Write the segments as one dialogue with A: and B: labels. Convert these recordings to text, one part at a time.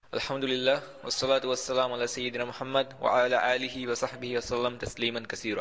A: আলহামদুলিল্লাহ ওয়াসসালাতু ওয়াসসালামু আলা সাইয়্যিদিনা মুহাম্মদ ওয়া আলা আলিহি ওয়া সাহবিহি ওয়াসাল্লাম তাসলিমান কাসীরা।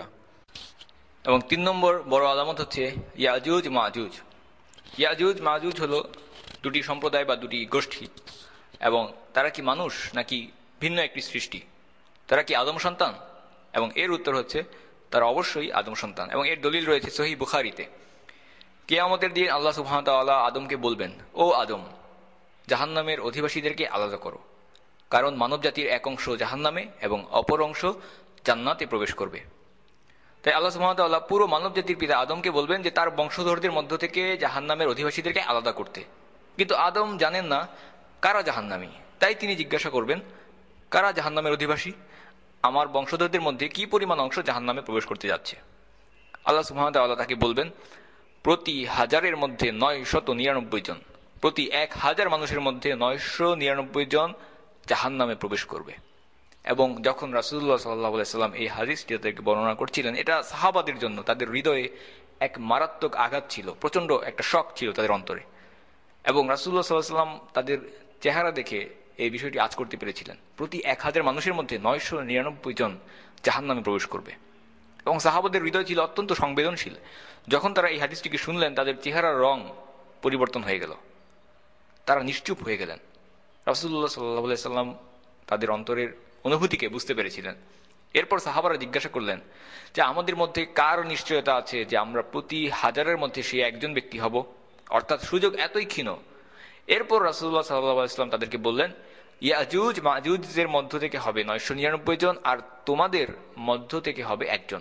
A: এবং 3 নম্বর বড় আলামত হচ্ছে ইয়াজুজ মাজুজ। ইয়াজুজ মাজুজ হলো দুটি সম্প্রদায় বা দুটি গোষ্ঠী। এবং তারা কি মানুষ নাকি ভিন্ন একটি সৃষ্টি? তারা কি আদম সন্তান? এবং এর উত্তর হচ্ছে তারা অবশ্যই আদম সন্তান। এবং এর দলিল রয়েছে সহিহ বুখারীতে। কিয়ামতের দিন আল্লাহ সুবহানাহু ওয়া তাআলা আদমকে বলবেন, ও আদম, জাহান্নামের অধিবাসীদেরকে আলাদা করো, কারণ মানবজাতির এক অংশ জাহান্নামে এবং অপর অংশ জান্নাতে প্রবেশ করবে। তাই আল্লাহ সুবহানাহু ওয়া তাআলা পুরো মানবজাতির পিতা আদমকে বলবেন যে তার বংশধরদের মধ্য থেকে জাহান্নামের অধিবাসীদেরকে আলাদা করতে। কিন্তু আদম জানেন না কারা জাহান্নামী, তাই তিনি জিজ্ঞাসা করবেন, কারা জাহান্নামের অধিবাসী? আমার বংশধরদের মধ্যে কি পরিমাণ অংশ জাহান্নামে প্রবেশ করতে যাচ্ছে? আল্লাহ সুবহানাহু ওয়া তাআলা তাকে বলবেন, প্রতি 1000-এর মধ্যে 999 জন, প্রতি 1000 মানুষের মধ্যে 999 জন জাহান্নামে প্রবেশ করবে। এবং যখন রাসূলুল্লাহ সাল্লাল্লাহু আলাইহি সাল্লাম এই হাদিসটি তাদেরকে বর্ণনা করছিলেন, এটা সাহাবাদের জন্য তাদের হৃদয়ে এক মারাত্মক আঘাত ছিল, প্রচন্ড একটা শক ছিল তাদের অন্তরে। এবং রাসূলুল্লাহ সাল্লাল্লাহু আলাইহি সাল্লাম তাদের চেহারা দেখে এই বিষয়টি আঁচ করতে পেরেছিলেন। প্রতি 1000 মানুষের মধ্যে 999 জন জাহান্নামে প্রবেশ করবে। এবং সাহাবাদের হৃদয় ছিল অত্যন্ত সংবেদনশীল। যখন তারা এই হাদিসটিকে শুনলেন, তাদের চেহারার রং পরিবর্তন হয়ে গেল, তারা নিশ্চুপ হয়ে গেলেন। রাসূলুল্লাহ সাল্লাল্লাহু আলাইহি সাল্লাম তাদের অন্তরের অনুভূতিকে বুঝতে পেরেছিলেন। এরপর সাহাবারা জিজ্ঞাসা করলেন যে আমাদের মধ্যে কার নিশ্চয়তা আছে যে আমরা প্রতি 1000-এর মধ্যে সে একজন ব্যক্তি হব? অর্থাৎ সুযোগ এতই ক্ষীণ। এরপর রাসূলুল্লাহ সাল্লাল্লাহু আলাইহি সাল্লাম তাদেরকে বললেন, ইয়াজুজ মাজুজের মধ্য থেকে হবে 999 জন, আর তোমাদের মধ্য থেকে হবে একজন।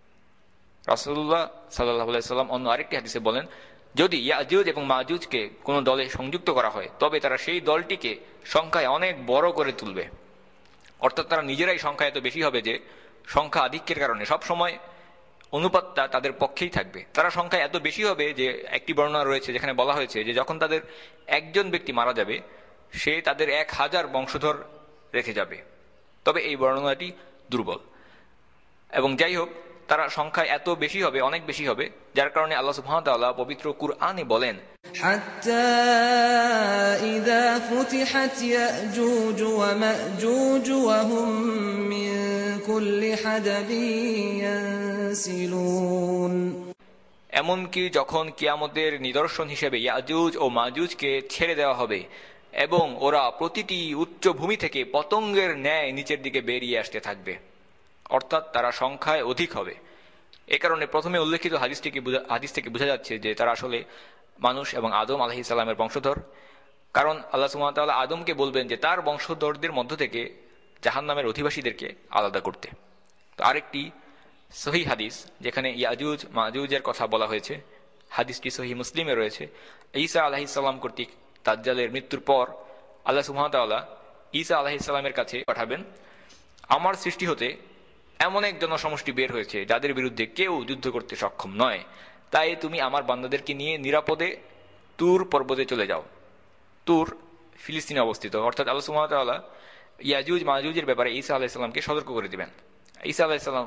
A: রাসূলুল্লাহ সাল্লাল্লাহু আলাইহি সাল্লাম অন্য আরেকটি হাদিসে বলেন, যদি ইয়াজুজ এবং মাজুজকে কোনো দলে সংযুক্ত করা হয়, তবে তারা সেই দলটিকে সংখ্যায় অনেক বড় করে তুলবে। অর্থাৎ তারা নিজেরাই সংখ্যা এত বেশি হবে যে সংখ্যা আধিক্যের কারণে সব সময় অনুপাতটা তাদের পক্ষেই থাকবে। তারা সংখ্যা এত বেশি হবে যে একটি বর্ণনা রয়েছে যেখানে বলা হয়েছে যে যখন তাদের একজন ব্যক্তি মারা যাবে, সে তাদের 1000 বংশধর রেখে যাবে। তবে এই বর্ণনাটি দুর্বল। এবং যাই হোক, তারা সংখ্যায় এত বেশি হবে, অনেক বেশি হবে, যার কারণে আল্লাহ সুবহানাহু ওয়া তাআলা পবিত্র কুরআনে বলেন,
B: حتى إذا فتحت يأجوج ومأجوج وهم من كل حدب ينسلون।
A: এমনকি যখন কিয়ামতের নিদর্শন হিসেবে ইয়াজুজ ও মাজুজকে ছেড়ে দেওয়া হবে এবং ওরা প্রতিটি উচ্চ ভূমি থেকে পতঙ্গের ন্যায় নিচের দিকে বেরিয়ে আসতে থাকবে, অর্থাৎ তারা সংখ্যায় অধিক হবে। এ কারণে প্রথমে উল্লেখিত হাদিস থেকে বোঝা যাচ্ছে যে তারা আসলে মানুষ এবং আদম আলাইহিস সালামের বংশধর। কারণ আল্লাহ সুবহানাহু ওয়া তাআলা আদমকে বলবেন যে তার বংশধরদের মধ্য থেকে জাহান্নামের অধিবাসীদেরকে আলাদা করতে। তো আরেকটি সহিহ হাদিস যেখানে ইয়াজুজ মাজুজের কথা বলা হয়েছে, হাদিসটি সহিহ মুসলিমে রয়েছে। ঈসা আলাইহিস সালাম কর্তৃক দাজ্জালের মৃত্যুর পর আল্লাহ সুবহানাহু ওয়া তাআলা ঈসা আলাইহিস সালামের কাছে পাঠাবেন, আমার সৃষ্টি হতে এমন এক জনসমষ্টি বের হয়েছে যাদের বিরুদ্ধে কেউ যুদ্ধ করতে সক্ষম নয়, তাই তুমি আমার বান্দাদেরকে নিয়ে নিরাপদে তুর পর্বতে চলে যাও। তুর ফিলিস্তিনে অবস্থিত। অর্থাৎ আল্লাহ সুবহানাহু ওয়া তাআলা ইয়াজুজ মাজুজের ব্যাপারে ঈসা আলাইহিস সালামকে সতর্ক করে দিবেন। ঈসা আলাইহিস সালাম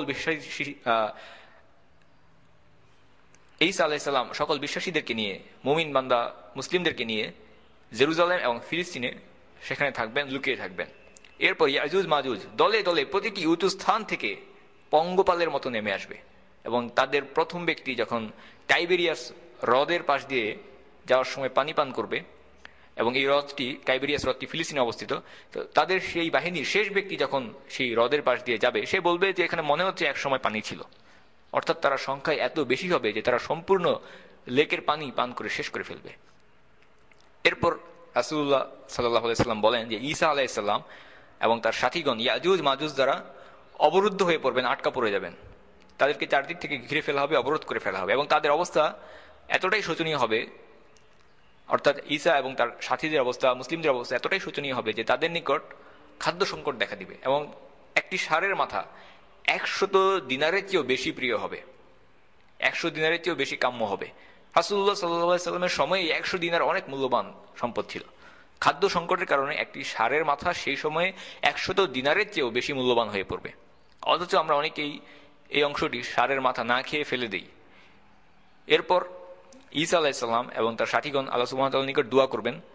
A: সকল বিশ্বাসীদেরকে নিয়ে, মুমিন বান্দা মুসলিমদেরকে নিয়ে জেরুজালেম এবং ফিলিস্তিনে সেখানে থাকবেন, লুকিয়ে থাকবেন। এরপর ইয়াজুজ মাজুজ দলে দলে প্রতিটি উঁচু স্থান থেকে পঙ্গপালের মতো নেমে আসবে। এবং তাদের প্রথম ব্যক্তি যখন টাইবেরিয়াস হ্রদের পাশ দিয়ে যাওয়ার সময় পানি পান করবে, এবং এই টাইবেরিয়াস হ্রদটি ফিলিস্তিনে অবস্থিত, তো তাদের সেই বাহিনীর শেষ ব্যক্তি যখন সেই হ্রদের পাশ দিয়ে যাবে, সে বলবে যে এখানে মনে হচ্ছে এক সময় পানি ছিল। অর্থাৎ তারা সংখ্যায় এত বেশি হবে যে তারা সম্পূর্ণ লেকের পানি পান করে শেষ করে ফেলবে। এরপর রাসূলুল্লাহ সাল্লাল্লাহু আলাইহি সাল্লাম বলেন যে ঈসা আলাইহিস সালাম এবং তার সাথীগণ ইয়াজুজ মাজুজ দ্বারা অবরুদ্ধ হয়ে পড়বেন, আটকা পড়ে যাবেন। তাদেরকে চারদিক থেকে ঘিরে ফেলা হবে, অবরোধ করে ফেলা হবে। এবং তাদের অবস্থা এতটাই শোচনীয় হবে, অর্থাৎ ঈসা এবং তার সাথীদের অবস্থা, মুসলিমদের অবস্থা এতটাই শোচনীয় হবে যে তাদের নিকট খাদ্য সংকট দেখা দিবে। এবং একটি ষাঁড়ের মাথা 100 দিনারের চেয়েও বেশি প্রিয় হবে, 100 দিনারের চেয়েও বেশি কাম্য হবে। রাসূলুল্লাহ সাল্লাল্লাহু আলাইহি সাল্লামের সময়ে 100 দিনার অনেক মূল্যবান সম্পদ ছিল। খাদ্য সংকটের কারণে একটি ষাঁড়ের মাথা সেই সময়ে 100 দিনারের চেয়েও বেশি মূল্যবান হয়ে পড়বে। অথচ আমরা অনেকেই এই অংশটি ষাঁড়ের মাথা না খেয়ে ফেলে দিই। এরপর ঈসা আলাইহিস সালাম এবং তার সাথীগণ আল্লাহ সুবহানাহু ওয়া তাআলার নিকট দোয়া করবেন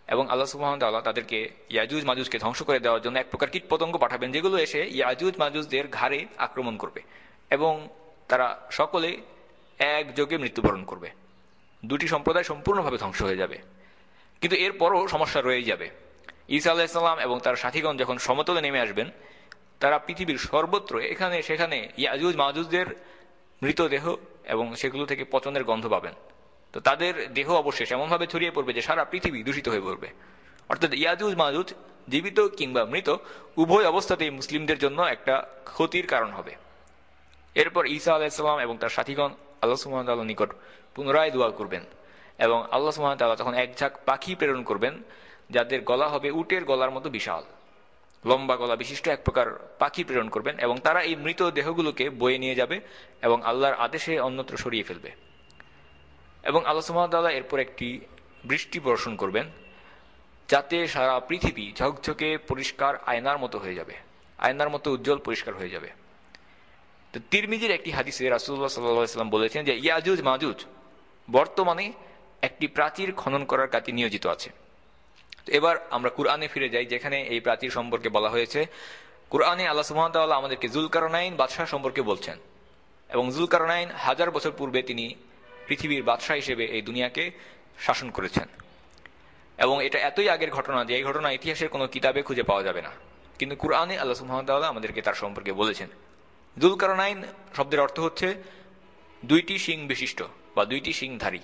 A: এবং আল্লাহ সুবহানাহু ওয়া তাআলা তাদেরকে ইয়াজুজ মাজুজকে ধ্বংস করে দেওয়ার জন্য এক প্রকার কীটপতঙ্গ পাঠাবেন, যেগুলো এসে ইয়াজুজ মাজুজদের ঘাড়ে আক্রমণ করবে এবং তারা সকলে একযোগে মৃত্যুবরণ করবে। দুটি সম্প্রদায় সম্পূর্ণভাবে ধ্বংস হয়ে যাবে। কিন্তু এরপরও সমস্যা রয়েই যাবে। ঈসা আলাইহিস সালাম এবং তার সাথীগণ যখন সমতলে নেমে আসবেন, তারা পৃথিবীর সর্বত্র এখানে সেখানে ইয়াজুজ মাজুজদের মৃতদেহ এবং সেগুলো থেকে পচনের গন্ধ পাবেন। তো তাদের দেহ অবশেষ এমনভাবে ছড়িয়ে পড়বে যে সারা পৃথিবী দূষিত হয়ে পড়বে। অর্থাৎ ইয়াজুজ মাজুজ জীবিত কিংবা মৃত উভয় অবস্থাতেই মুসলিমদের জন্য একটা ক্ষতির কারণ হবে। এরপর ঈসা আলাইহিস সালাম এবং তার সাথীগণ আল্লাহ সুবহানাহু ওয়া তাআলার নিকট পুনরায় দোয়া করবেন এবং আল্লাহ সুবহানাহু ওয়া তাআলা তখন এক ঝাঁক পাখি প্রেরণ করবেন, যাদের গলা হবে উটের গলার মতো বিশাল, লম্বা গলা বিশিষ্ট এক প্রকার পাখি প্রেরণ করবেন এবং তারা এই মৃত দেহগুলোকে বয়ে নিয়ে যাবে এবং আল্লাহর আদেশে অন্যত্র সরিয়ে ফেলবে। এবং আল্লাহ সুবহানাহু ওয়া তাআলা এরপর একটি বৃষ্টি বর্ষণ করবেন, যাতে সারা পৃথিবী ঝকঝকে পরিষ্কার আয়নার মতো হয়ে যাবে, আয়নার মতো উজ্জ্বল পরিষ্কার হয়ে যাবে। তো তিরমিজির একটি হাদিসে রাসূলুল্লাহ সাল্লাল্লাহু আলাইহি ওয়াসাল্লাম বলেছেন যে ইয়াজুজ মাজুজ বর্তমানে একটি প্রাচীর খনন করার কাজে নিয়োজিত আছে। তো এবার আমরা কুরআনে ফিরে যাই, যেখানে এই প্রাচীর সম্পর্কে বলা হয়েছে। কুরআনে আল্লাহ সুবহানাহু ওয়া তাআলা আমাদেরকে যুলকারনাইন বাদশাহ সম্পর্কে বলছেন এবং যুলকারনাইন 1000 বছর পূর্বে তিনি পৃথিবীর বাদশাহ হিসেবে এই দুনিয়াকে শাসন করেছেন এবং এটা এতই আগের ঘটনা যে এই ঘটনা ইতিহাসের কোনো কিতাবে খুঁজে পাওয়া যাবে না, কিন্তু কুরআনে আল্লাহ সুবহানাহু ওয়া তাআলা আমাদেরকে তার সম্পর্কে বলেছেন। যুলকারনাইন শব্দের অর্থ হচ্ছে দুইটি শিং বিশিষ্ট বা দুইটি শিংধারী।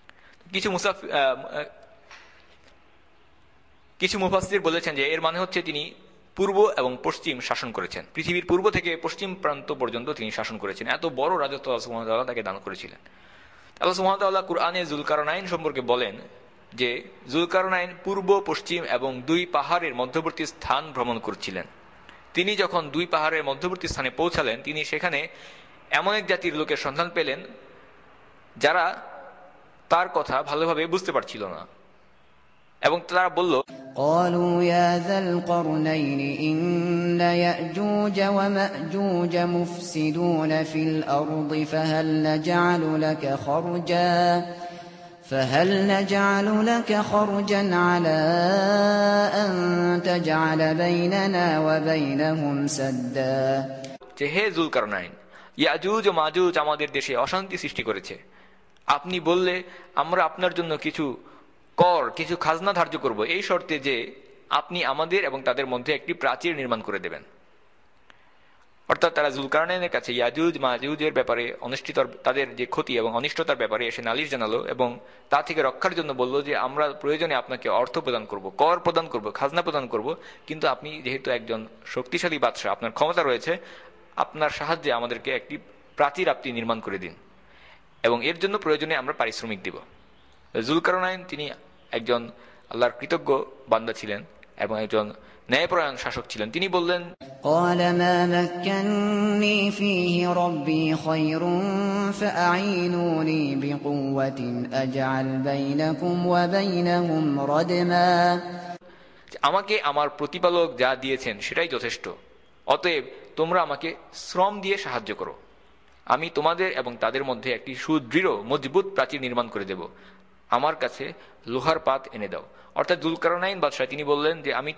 A: কিছু মুফাসসির বলেছেন যে এর মানে হচ্ছে তিনি পূর্ব এবং পশ্চিম শাসন করেছেন, পৃথিবীর পূর্ব থেকে পশ্চিম প্রান্ত পর্যন্ত তিনি শাসন করেছেন। এত বড় রাজত্ব আল্লাহ সুবহানাহু ওয়া তাআলা তাকে দান করেছিলেন। আল্লাহ সুবহানাহু ওয়া তাআলা কুরআনে যুলকারনাইন সম্পর্কে বলেন যে যুলকারনাইন পূর্ব পশ্চিম এবং দুই পাহাড়ের মধ্যবর্তী স্থান ভ্রমণ করছিলেন। তিনি যখন দুই পাহাড়ের মধ্যবর্তী স্থানে পৌঁছালেন, তিনি সেখানে এমন এক জাতির লোকের সন্ধান পেলেন যারা তার কথা ভালোভাবে বুঝতে পারছিল না এবং তারা বলল,
B: قالوا يا ذا القرنين إن يأجوج ومأجوج مفسدون في الأرض فهل نجعل لك خرجا على أن تجعل بيننا وبينهم سدا।
A: যে হে যুলকারনাইন, ইয়াজুজ ও মাজুজ আমাদের দেশে অশান্তি সৃষ্টি করেছে। আপনি বললে আমরা আপনার জন্য কিছু খাজনা ধার্য করব, এই শর্তে যে আপনি আমাদের এবং তাদের মধ্যে একটি প্রাচীর নির্মাণ করে দেবেন। অর্থাৎ তারা যুলকারনাইনের কাছে ইয়াজুজ মাজুজের ব্যাপারে তাদের যে ক্ষতি এবং অনিষ্টতার ব্যাপারে এসে নালিশ জানালো এবং তা থেকে রক্ষার জন্য বলল যে আমরা প্রয়োজনে আপনাকে অর্থ প্রদান করব, কর প্রদান করব, খাজনা প্রদান করব, কিন্তু আপনি যেহেতু একজন শক্তিশালী বাদশাহ, আপনার ক্ষমতা রয়েছে, আপনার সাহায্যে আমাদেরকে একটি প্রাচীর আপনি নির্মাণ করে দিন এবং এর জন্য প্রয়োজনে আমরা পারিশ্রমিক দিব। যুলকারনাইন তিনি একজন আল্লাহর কৃতজ্ঞ বান্দা ছিলেন এবং একজন ন্যায়পরায়ণ শাসক ছিলেন। তিনি বললেন,
B: قال ما مكنني فيه ربي خير فأعينوني بقوة أجعل بينكم وبينهم ردما।
A: আমাকে আমার প্রতিপালক যা দিয়েছেন সেটাই যথেষ্ট, অতএব তোমরা আমাকে শ্রম দিয়ে সাহায্য করো, আমি তোমাদের এবং তাদের মধ্যে একটি সুদৃঢ় মজবুত প্রাচীর নির্মাণ করে দেব, আমার কাছে লোহার পাত এনে দাও। অর্থাৎ যুলকারনাইন বাদশাহ তিনি বললেন যে আমি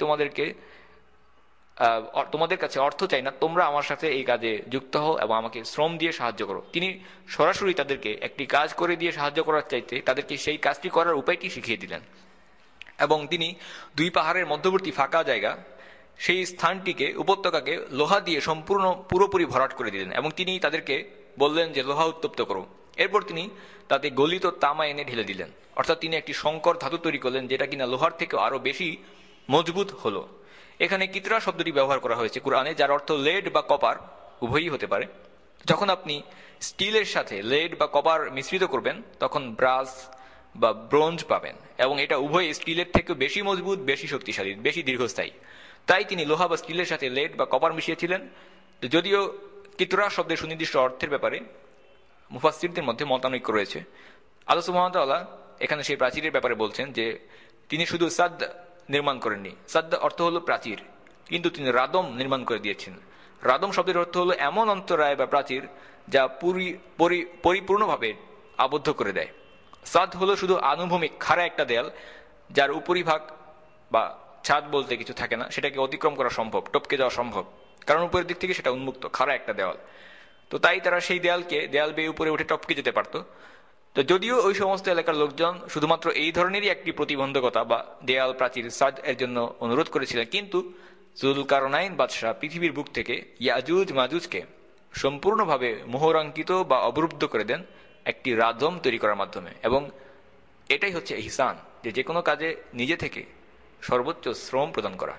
A: তোমাদের কাছে অর্থ চাই না, তোমরা আমার সাথে এই কাজে যুক্ত হও এবং আমাকে শ্রম দিয়ে সাহায্য করো। তিনি সরাসরি তাদেরকে একটি কাজ করে দিয়ে সাহায্য করার চাইতে তাদেরকে সেই কাজটি করার উপায়টি শিখিয়ে দিলেন এবং তিনি দুই পাহাড়ের মধ্যবর্তী ফাঁকা জায়গা, সেই স্থানটিকে উপত্যকাকে লোহা দিয়ে পুরোপুরি ভরাট করে দিলেন এবং তিনি তাদেরকে বললেন যে লোহা উত্তপ্ত করো। এরপর তিনি তাতে গলিত তামা এনে ঢেলে দিলেন, অর্থাৎ তিনি একটি সংকর ধাতু তৈরি করলেন যেটা কিনা লোহার থেকে আরো বেশি মজবুত হলো। এখানে কিতরা শব্দটি ব্যবহার করা হয়েছে কুরআনে, যার অর্থ লেড বা কপার, উভয়ই হতে পারে। যখন আপনি স্টিলের সাথে লেড বা কপার মিশ্রিত করবেন তখন ব্রাস বা ব্রোঞ্জ পাবেন এবং এটা উভয় স্টিলের থেকে বেশি মজবুত, বেশি শক্তিশালী, বেশি দীর্ঘস্থায়ী। তাই তিনি লোহা বা স্টিলের সাথে লেড বা কপার মিশিয়েছিলেন। যদিও কিতরা শব্দের সুনির্দিষ্ট অর্থের ব্যাপারে মুফাসসিরদের মধ্যে মতানৈক্য রয়েছে। আল্লাহ সুবহানাহু ওয়া তাআলা এখানে সেই প্রাচীরের ব্যাপারে বলছেন যে তিনি শুধু সাদ নির্মাণ করেননি, সাদ অর্থ হলো প্রাচীর, কিন্তু তিনি রাদম নির্মাণ করে দিয়েছেন। রাদম শব্দের অর্থ হলো এমন অন্তরায় বা প্রাচীর যা পরিপূর্ণভাবে আবদ্ধ করে দেয়। সাদ হলো শুধু আনুভূমিক খাড়া একটা দেয়াল যার উপরিভাগ বা ছাদ বলতে কিছু থাকে না, সেটাকে অতিক্রম করা সম্ভব, টপকে যাওয়া সম্ভব, কারণ উপরের দিক থেকে সেটা উন্মুক্ত, খাড়া একটা দেওয়াল। তো তাই তারা সেই দেয়াল বেয়ে উপরে উঠে টপকে যেতে পারতো। তো যদিও ওই সমস্ত এলাকার লোকজন শুধুমাত্র এই ধরনেরই একটি প্রতিবন্ধকতা বা দেয়াল প্রাচীর সাদ এর জন্য অনুরোধ করেছিলেন, কিন্তু জুলকারনাইন বাদশাহ পৃথিবীর বুক থেকে ইয়াজুজ মাজুজকে সম্পূর্ণভাবে মোহরাঙ্কিত বা অবরুদ্ধ করে দেন একটি রাদম তৈরি করার মাধ্যমে। এবং এটাই হচ্ছে ইহসান, যে কোনো কাজে নিজে থেকে সর্বোচ্চ শ্রম প্রদান করা।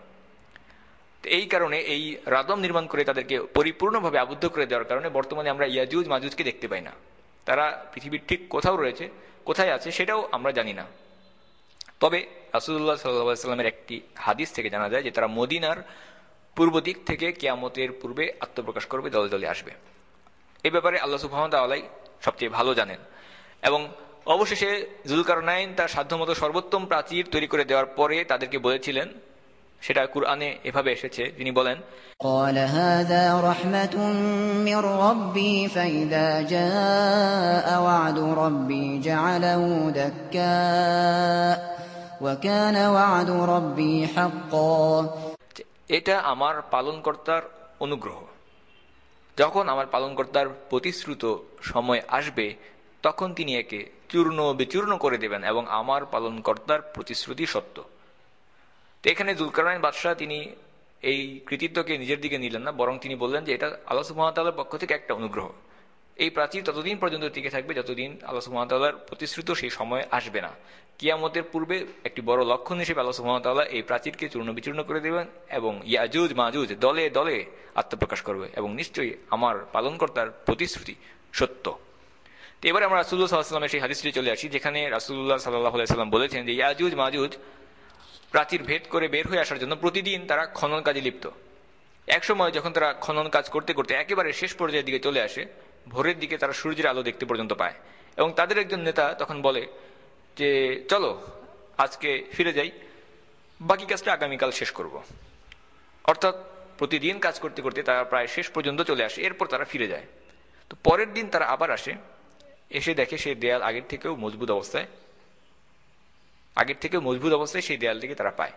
A: এই কারণে এই রাদম নির্মাণ করে তাদেরকে পরিপূর্ণভাবে আবদ্ধ করে দেওয়ার কারণে বর্তমানে আমরা ইয়াজুজ মাজুজকে দেখতে পাই না। তারা পৃথিবীর ঠিক কোথাও রয়েছে, কোথায় আছে সেটাও আমরা জানি না। তবে রাসূলুল্লাহ সাল্লাল্লাহু আলাইহি ওয়াসাল্লামের একটি হাদিস থেকে জানা যায় যে তারা মদিনার পূর্ব দিক থেকে কিয়ামতের পূর্বে আত্মপ্রকাশ করবে, দলে দলে আসবে। এই ব্যাপারে আল্লাহ সুবহানাহু ওয়া তাআলা সবচেয়ে ভালো জানেন। এবং অবশেষে জুলকারনাইন তার সাধ্যমতো সর্বোত্তম প্রাচীর তৈরি করে দেওয়ার পরে তাদেরকে বলেছিলেন, সেটা কুরআনে এভাবে এসেছে, তিনি বলেন,
B: قال هذا رحمة من ربي فإذا جاء وعد ربي جعله دكاء وكان وعد ربي حقا।
A: এটা আমার পালনকর্তার অনুগ্রহ, যখন আমার পালনকর্তার প্রতিশ্রুত সময় আসবে তখন তিনি একে চূর্ণ বিচূর্ণ করে দেবেন এবং আমার পালনকর্তার প্রতিশ্রুতি সত্য। তো এখানে জুলকারনাইন বাদশাহ তিনি এই কৃতিত্বকে নিজের দিকে নিলেন না, বরং তিনি বললেন যে এটা আল্লাহ সুবহানাহু ওয়া তাআলার পক্ষ থেকে একটা অনুগ্রহ। এই প্রাচীর ততদিন পর্যন্ত টিকে থাকবে যতদিন আল্লাহ সুবহানাহু ওয়া তাআলার প্রতিশ্রুত সেই সময় আসবে না। কিয়ামতের পূর্বে একটি বড় লক্ষণ হিসেবে আল্লাহ সুবহানাহু ওয়া তাআলা এই প্রাচীরকে চূর্ণ বিচূর্ণ করে দেবেন এবং ইয়াজুজ মাজুজ দলে দলে আত্মপ্রকাশ করবে, এবং নিশ্চয়ই আমার পালনকর্তার প্রতিশ্রুতি সত্য। তো এবারে আমরা রাসূলুল্লাহ সাল্লাল্লাহু আলাইহি ওয়াসাল্লামের সেই হাদিসটি চলে আসি, যেখানে রাসূলুল্লাহ সাল্লাল্লাহু আলাইহি ওয়াসাল্লাম বলেছেন যে ইয়াজুজ মাজুজ প্রাচীর ভেদ করে বের হয়ে আসার জন্য প্রতিদিন তারা খনন কাজে লিপ্ত। একসময় যখন তারা খনন কাজ করতে করতে একেবারে শেষ পর্যায়ের দিকে চলে আসে, ভোরের দিকে তারা সূর্যের আলো দেখতে পর্যন্ত পায়, এবং তাদের একজন নেতা তখন বলে যে চলো আজকে ফিরে যাই, বাকি কাজটা আগামীকাল শেষ করব। অর্থাৎ প্রতিদিন কাজ করতে করতে তারা প্রায় শেষ পর্যন্ত চলে আসে, এরপর তারা ফিরে যায়। তো পরের দিন তারা আবার আসে, এসে দেখে সেই দেয়াল আগের থেকেও মজবুত অবস্থায় সেই দেয়ালটিকে তারা পায়।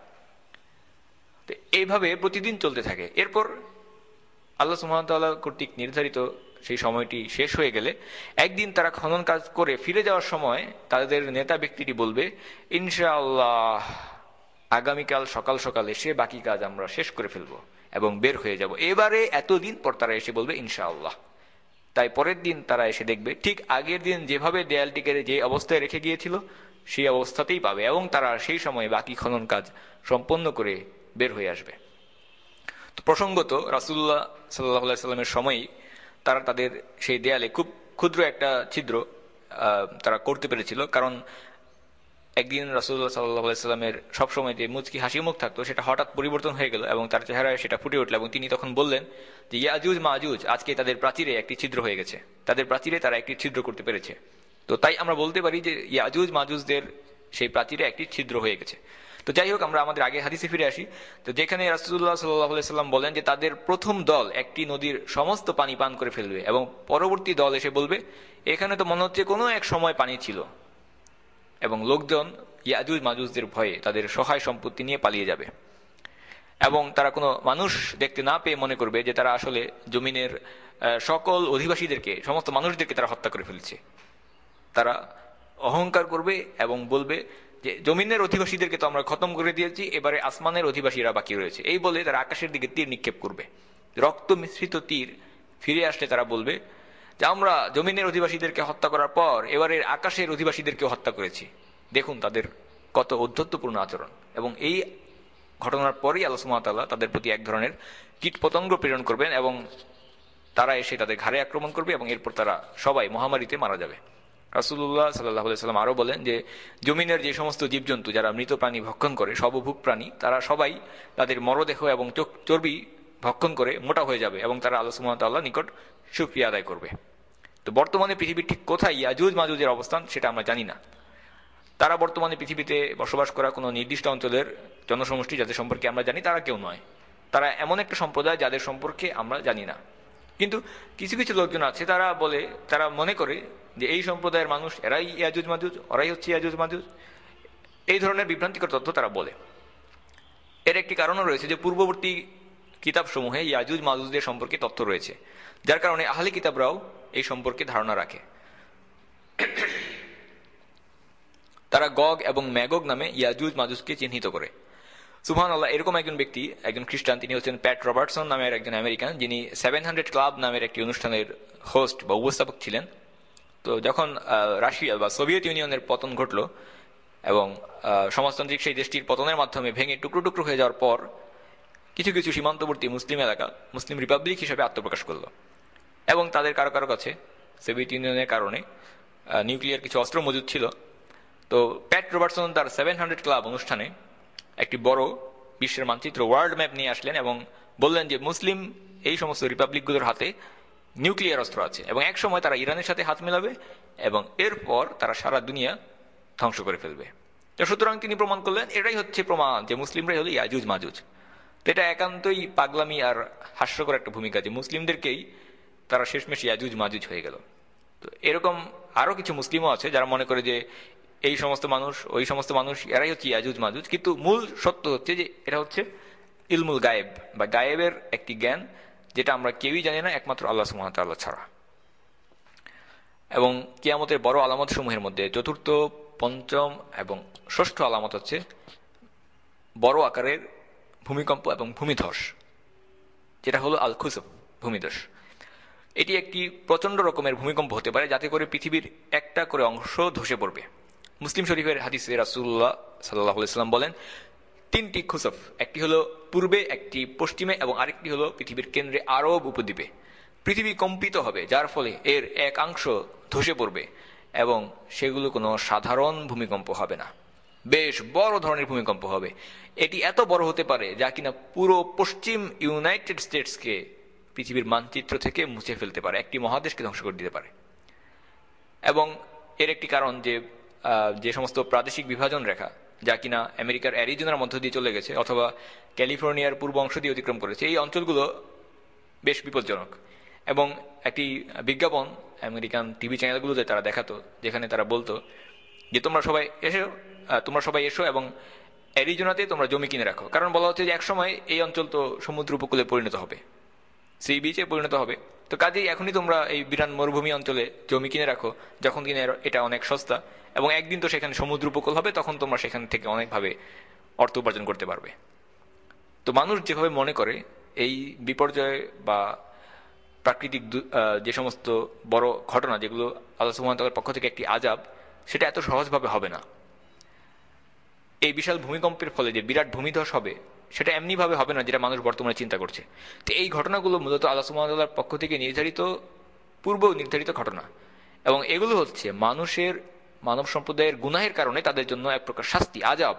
A: তো এইভাবে প্রতিদিন চলতে থাকে। এরপর আল্লাহ সুবহানাহু ওয়া তাআলা কর্তৃক নির্ধারিত সেই সময়টি শেষ হয়ে গেলে একদিন তারা খনন কাজ করে ফিরে যাওয়ার সময় তাদের নেতা ব্যক্তিটি বলবে, ইনশাআল্লাহ আগামীকাল সকাল সকাল এসে বাকি কাজ আমরা শেষ করে ফেলবো এবং বের হয়ে যাব। এবারে এতদিন পর তারা এসে বলবে ইনশাআল্লাহ। তাই পরের দিন তারা এসে দেখবে ঠিক আগের দিন যেভাবে দেয়ালটিকে যে অবস্থায় রেখে গিয়েছিল সেই অবস্থাতেই পাবে, এবং তারা সেই সময় বাকি খনন কাজ সম্পন্ন করে বের হয়ে আসবে। তো প্রসঙ্গত রাসূলুল্লাহ সাল্লাল্লাহু আলাইহি ওয়াসাল্লামের সময়ই তারা তাদের সেই দেয়ালে খুব ক্ষুদ্র একটা ছিদ্র তারা করতে পেরেছিল, কারণ একদিন রাসূলুল্লাহ সাল্লাল্লাহু আলাইহি ওয়াসাল্লামের সবসময় যে মুচকি হাসি মুখ থাকতো সেটা হঠাৎ পরিবর্তন হয়ে গেল এবং তার চেহারায় সেটা ফুটে উঠল, এবং তিনি তখন বললেন যে ইয়াজুজ মাজুজ আজকে তাদের প্রাচীরে একটি ছিদ্র হয়ে গেছে, তাদের প্রাচীরে তারা একটি ছিদ্র করতে পেরেছে। তো তাই আমরা বলতে পারি যে ইয়াজুজ মাজুজদের সেই প্রাচীরে একটি ছিদ্র হয়ে গেছে। তো যাই হোক, আমরা আমাদের আগে হাদিসে ফিরে আসি। তো যেখানে রাসূলুল্লাহ সাল্লাল্লাহু আলাইহি ওয়াসাল্লাম বলেন যে তাদের প্রথম দল একটি নদীর সমস্ত পানি পান করে ফেলবে, এবং পরবর্তী দল এসে বলবে এখানে তো মনে হচ্ছে কোনো এক সময় পানি ছিল, এবং লোকজন ইয়াজুজ মাজুজদের ভয়ে তাদের সহায় সম্পত্তি নিয়ে পালিয়ে যাবে, এবং তারা কোনো মানুষ দেখতে না পেয়ে মনে করবে যে তারা আসলে জমিনের সকল অধিবাসীদেরকে, সমস্ত মানুষদেরকে তারা হত্যা করে ফেলেছে। তারা অহংকার করবে এবং বলবে যে জমিনের অধিবাসীদেরকে তো আমরা খতম করে দিয়েছি, এবারে আসমানের অধিবাসীরা বাকি রয়েছে। এই বলে তারা আকাশের দিকে তীর নিক্ষেপ করবে। রক্ত মিশ্রিত তীর ফিরে আসলে তারা বলবে যে আমরা জমিনের অধিবাসীদেরকে হত্যা করার পর এবারে আকাশের অধিবাসীদেরকেও হত্যা করেছি, দেখুন তাদের কত ঔদ্ধত্যপূর্ণ আচরণ। এবং এই ঘটনার পরেই আল্লাহ সুবহানাহু ওয়া তাআলা তাদের প্রতি এক ধরনের কীটপতঙ্গ প্রেরণ করবেন, এবং তারা এসে তাদের ঘাড়ে আক্রমণ করবে, এবং এরপর তারা সবাই মহামারীতে মারা যাবে। রাসূলুল্লাহ সাল্লাল্লাহু আলাইহি ওয়াসাল্লাম আরো বলেন যে জমিনের যে সমস্ত জীবজন্তু যারা মৃত প্রাণী ভক্ষণ করে, সর্বভুক প্রাণী, তারা সবাই তাদের মরদেহ এবং চর্বি ভক্ষণ করে মোটা হয়ে যাবে, এবং তারা আল্লাহ সুবহানাহু ওয়া তাআলার নিকট শুকরিয়া আদায় করবে। তো বর্তমানে পৃথিবীর ঠিক কোথায় ইয়াজুজ মাজুজের অবস্থান সেটা আমরা জানি না। তারা বর্তমানে পৃথিবীতে বসবাস করা কোনো নির্দিষ্ট অঞ্চলের জনসমষ্টি যাদের সম্পর্কে আমরা জানি তারা কেউ নয়। তারা এমন একটা সম্প্রদায় যাদের সম্পর্কে আমরা জানি না। কিন্তু কিছু কিছু লোকজন আছে, তারা মনে করে যে এই সম্প্রদায়ের মানুষ এরাই ইয়াজুজ মাজুজ, ওরাই হচ্ছে ইয়াজুজ মাজুজ, এই ধরনের বিভ্রান্তিকর তথ্য তারা বলে। এর একটি কারণও রয়েছে যে পূর্ববর্তী কিতাবসমূহে ইয়াজুজ মাজুজদের সম্পর্কে তথ্য রয়েছে, যার কারণে আহলে কিতাবরাও এই সম্পর্কে ধারণা রাখে। তারা গগ এবং ম্যাগগ নামে ইয়াজুজ মাজুজকে চিহ্নিত করে। সুবহানাল্লাহ, এরকম একজন ব্যক্তি, একজন খ্রিস্টান, তিনি হচ্ছেন প্যাট রবার্টসন নামের একজন আমেরিকান, যিনি 700 ক্লাব নামের একটি অনুষ্ঠানের হোস্ট বা উপস্থাপক ছিলেন। তো যখন রাশিয়া বা সোভিয়েত ইউনিয়নের পতন ঘটল এবং সমাজতান্ত্রিক সেই দেশটির পতনের মাধ্যমে ভেঙে টুকরো টুকরো হয়ে যাওয়ার পর কিছু কিছু সীমান্তবর্তী মুসলিম এলাকা মুসলিম রিপাবলিক হিসেবে আত্মপ্রকাশ করলো এবং তাদের কারো কারো কাছে সোভিয়েত ইউনিয়নের কারণে নিউক্লিয়ার কিছু অস্ত্র মজুদ ছিল। তো প্যাট রবার্টসন তার 700 ক্লাব অনুষ্ঠানে একটি বড় বিশ্বের মানচিত্র, ওয়ার্ল্ড ম্যাপ নিয়ে আসলেন এবং বললেন যে মুসলিম এই সমস্ত রিপাবলিকগুলোর হাতে নিউক্লিয়ার অস্ত্র আছে এবং এক সময় তারা ইরানের সাথে হাত মেলাবে এবং এরপর তারা সারা দুনিয়া ধ্বংস করে ফেলবে। তো সুতরাং তিনি প্রমাণ করলেন, এটাই হচ্ছে প্রমাণ যে মুসলিমরাই হলো ইয়াজুজ মাজুজ। তো এটা একান্তই পাগলামি আর হাস্যকর একটা ভূমিকা যে মুসলিমদেরকেই তারা শেষমেশ ইয়াজুজ মাজুজ হয়ে গেল। তো এরকম আরো কিছু মুসলিমও আছে যারা মনে করে যে এই সমস্ত মানুষ, ওই সমস্ত মানুষ, এরাই হচ্ছে ইয়াজুজ মাজুজ। কিন্তু মূল সত্য হচ্ছে যে এটা হচ্ছে ইলমুল গায়েব বা গায়েবের একটি জ্ঞান, যেটা আমরা কেউই জানি না একমাত্র আল্লাহ সুবহানাহু ওয়া তাআলা ছাড়া। এবং কিয়ামতের বড় আলামত সমূহের মধ্যে চতুর্থ, পঞ্চম এবং ষষ্ঠ আলামত হচ্ছে বড় আকারের ভূমিকম্প এবং ভূমিধস, যেটা হলো আল খুসুফ, ভূমিধস। এটি একটি প্রচন্ড রকমের ভূমিকম্প হতে পারে যাতে করে পৃথিবীর একটা করে অংশ ধসে পড়বে। মুসলিম শরীফের হাদিসে রাসূলুল্লাহ সাল্লাল্লাহু আলাইহি ওয়াসাল্লাম বলেন, তিনটি খুসুফ, একটি হলো পূর্বে, একটি পশ্চিমে এবং আরেকটি হলো পৃথিবীর কেন্দ্রে আরব উপদ্বীপে। পৃথিবী কম্পিত হবে, যার ফলে এর একাংশ ধসে পড়বে এবং সেগুলো কোনো সাধারণ ভূমিকম্প হবে না, বেশ বড় ধরনের ভূমিকম্প হবে। এটি এত বড় হতে পারে যা কিনা পুরো পশ্চিম ইউনাইটেড স্টেটসকে পৃথিবীর মানচিত্র থেকে মুছে ফেলতে পারে, একটি মহাদেশকে ধ্বংস করে দিতে পারে। এবং এর একটি কারণ যে সমস্ত প্রাদেশিক বিভাজন রেখা যা কিনা আমেরিকার অ্যারিজোনার মধ্য দিয়ে চলে গেছে অথবা ক্যালিফোর্নিয়ার পূর্ব অংশ দিয়ে অতিক্রম করেছে, এই অঞ্চলগুলো বেশ বিপজ্জনক। এবং একটি বিজ্ঞাপন আমেরিকান টিভি চ্যানেলগুলোতে তারা দেখাতো, যেখানে তারা বলতো যে তোমরা সবাই এসো এবং অ্যারিজোনাতে তোমরা জমি কিনে রাখো। কারণ বলা হচ্ছে যে একসময় এই অঞ্চল তো সমুদ্র উপকূলে পরিণত হবে, সি বিচে পরিণত হবে। তো কাজেই এখনই তোমরা এই বিরান মরুভূমি অঞ্চলে জমি কিনে রাখো, যখন কিনে এটা অনেক সস্তা এবং একদিন তো সেখানে সমুদ্র উপকূল হবে, তখন তোমরা সেখান থেকে অনেকভাবে অর্থ উপার্জন করতে পারবে। তো মানুষ যেভাবে মনে করে এই বিপর্যয় বা প্রাকৃতিক যে সমস্ত বড় ঘটনা যেগুলো আল্লাহ সুবহানাহু ওয়া তাআলার পক্ষ থেকে একটি আযাব, সেটা এত সহজভাবে হবে না। এই বিশাল ভূমিকম্পের ফলে যে বিরাট ভূমিধস হবে, সেটা এমনি ভাবে হবে না যেটা মানুষ বর্তমানে চিন্তা করছে। তো এই ঘটনাগুলো মূলত আল্লাহ সুবহানাহু ওয়া তাআলার পক্ষ থেকে পূর্ব নির্ধারিত ঘটনা এবং এগুলো হচ্ছে মানব সম্প্রদায়ের গুনাহের কারণে তাদের জন্য এক প্রকার শাস্তি, আযাব।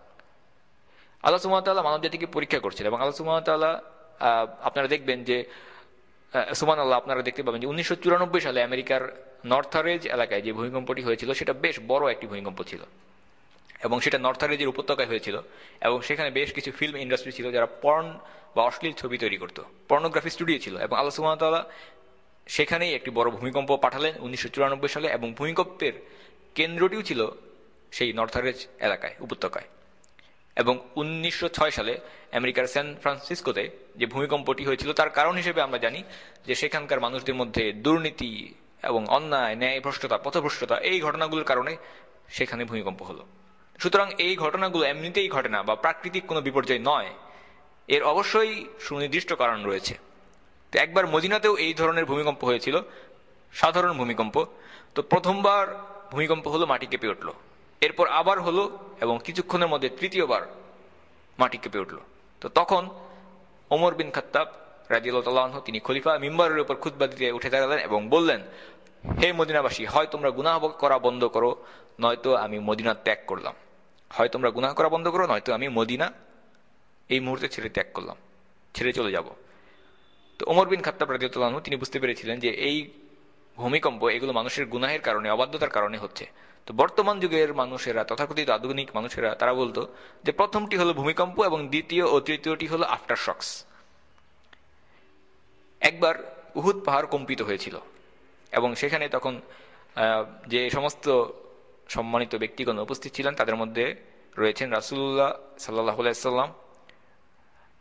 A: আল্লাহ সুবহানাহু ওয়া তাআলা মানব জাতিকে পরীক্ষা করছেন এবং আল্লাহ সুবহানাহু ওয়া তাআলা আপনারা দেখবেন যে সুবহানাল্লাহ, আপনারা দেখতে পাবেন যে 1994 সালে আমেরিকার নর্থারেজ এলাকায় যে ভূমিকম্পটি হয়েছিল সেটা বেশ বড় একটি ভূমিকম্প ছিল এবং সেটা নর্থারেজের উপত্যকায় হয়েছিল এবং সেখানে বেশ কিছু ফিল্ম ইন্ডাস্ট্রি ছিল যারা পর্ন বা অশ্লীল ছবি তৈরি করত, পর্নোগ্রাফি স্টুডিও ছিল। এবং আল্লাহ সুবহানাহু ওয়া তাআলা সেখানেই একটি বড় ভূমিকম্প পাঠালেন 1994 সালে এবং ভূমিকম্পের কেন্দ্রটিও ছিল সেই নর্থারেজ এলাকায়, উপত্যকায়। এবং 1906 সালে আমেরিকার সান ফ্রান্সিসকোতে যে ভূমিকম্পটি হয়েছিল তার কারণ হিসেবে আমরা জানি যে সেখানকার মানুষদের মধ্যে দুর্নীতি এবং অন্যায়, ন্যায় ভ্রষ্টতা, পথভ্রষ্টতা, এই ঘটনাগুলোর কারণে সেখানে ভূমিকম্প হলো। সুতরাং এই ঘটনাগুলো এমনিতেই ঘটে না বা প্রাকৃতিক কোনো বিপর্যয় নয়, এর অবশ্যই সুনির্দিষ্ট কারণ রয়েছে। তো একবার মদিনাতেও এই ধরনের ভূমিকম্প হয়েছিল, সাধারণ ভূমিকম্প। তো প্রথমবার ভূমিকম্প হলো, মাটি কেঁপে উঠল, এরপর আবার হলো এবং কিছুক্ষণের মধ্যে তৃতীয়বার মাটি কেঁপে উঠল। তো তখন ওমর বিন খাত্তাব রাদিয়াল্লাহু তাআলা আনহু, তিনি খলিফা, মিম্বারের উপর খুতবা দিতে উঠে দাঁড়ালেন এবং বললেন, হে মদিনাবাসী, হয় তোমরা গুনাহ করা বন্ধ করো, নয়তো আমি মদিনা ত্যাগ করলাম। হয় তোমরা গুনাহ করা বন্ধ করো, নয়তো আমি মদিনা এই মুহূর্তে ছেড়ে চলে যাব। তো ওমর বিন খাত্তাব রাদিয়াল্লাহু আনহু তিনি বুঝতে পেরেছিলেন যে এই ভূমিকম্প এগুলো মানুষের গুনাহের কারণে, অবাধ্যতার কারণে হচ্ছে। তো বর্তমান যুগের মানুষেরা, তথাকথিত আধুনিক মানুষেরা, তারা বলতো যে প্রথমটি হলো ভূমিকম্প এবং দ্বিতীয় ও তৃতীয়টি হলো আফটার শকস। একবার উহুদ পাহাড় কম্পিত হয়েছিল এবং সেখানে তখন যে সমস্ত সম্মানিত ব্যক্তিগণ উপস্থিত ছিলেন তাদের মধ্যে রয়েছেন রাসূলুল্লাহ সাল্লাল্লাহু আলাইহি ওয়াসাল্লাম,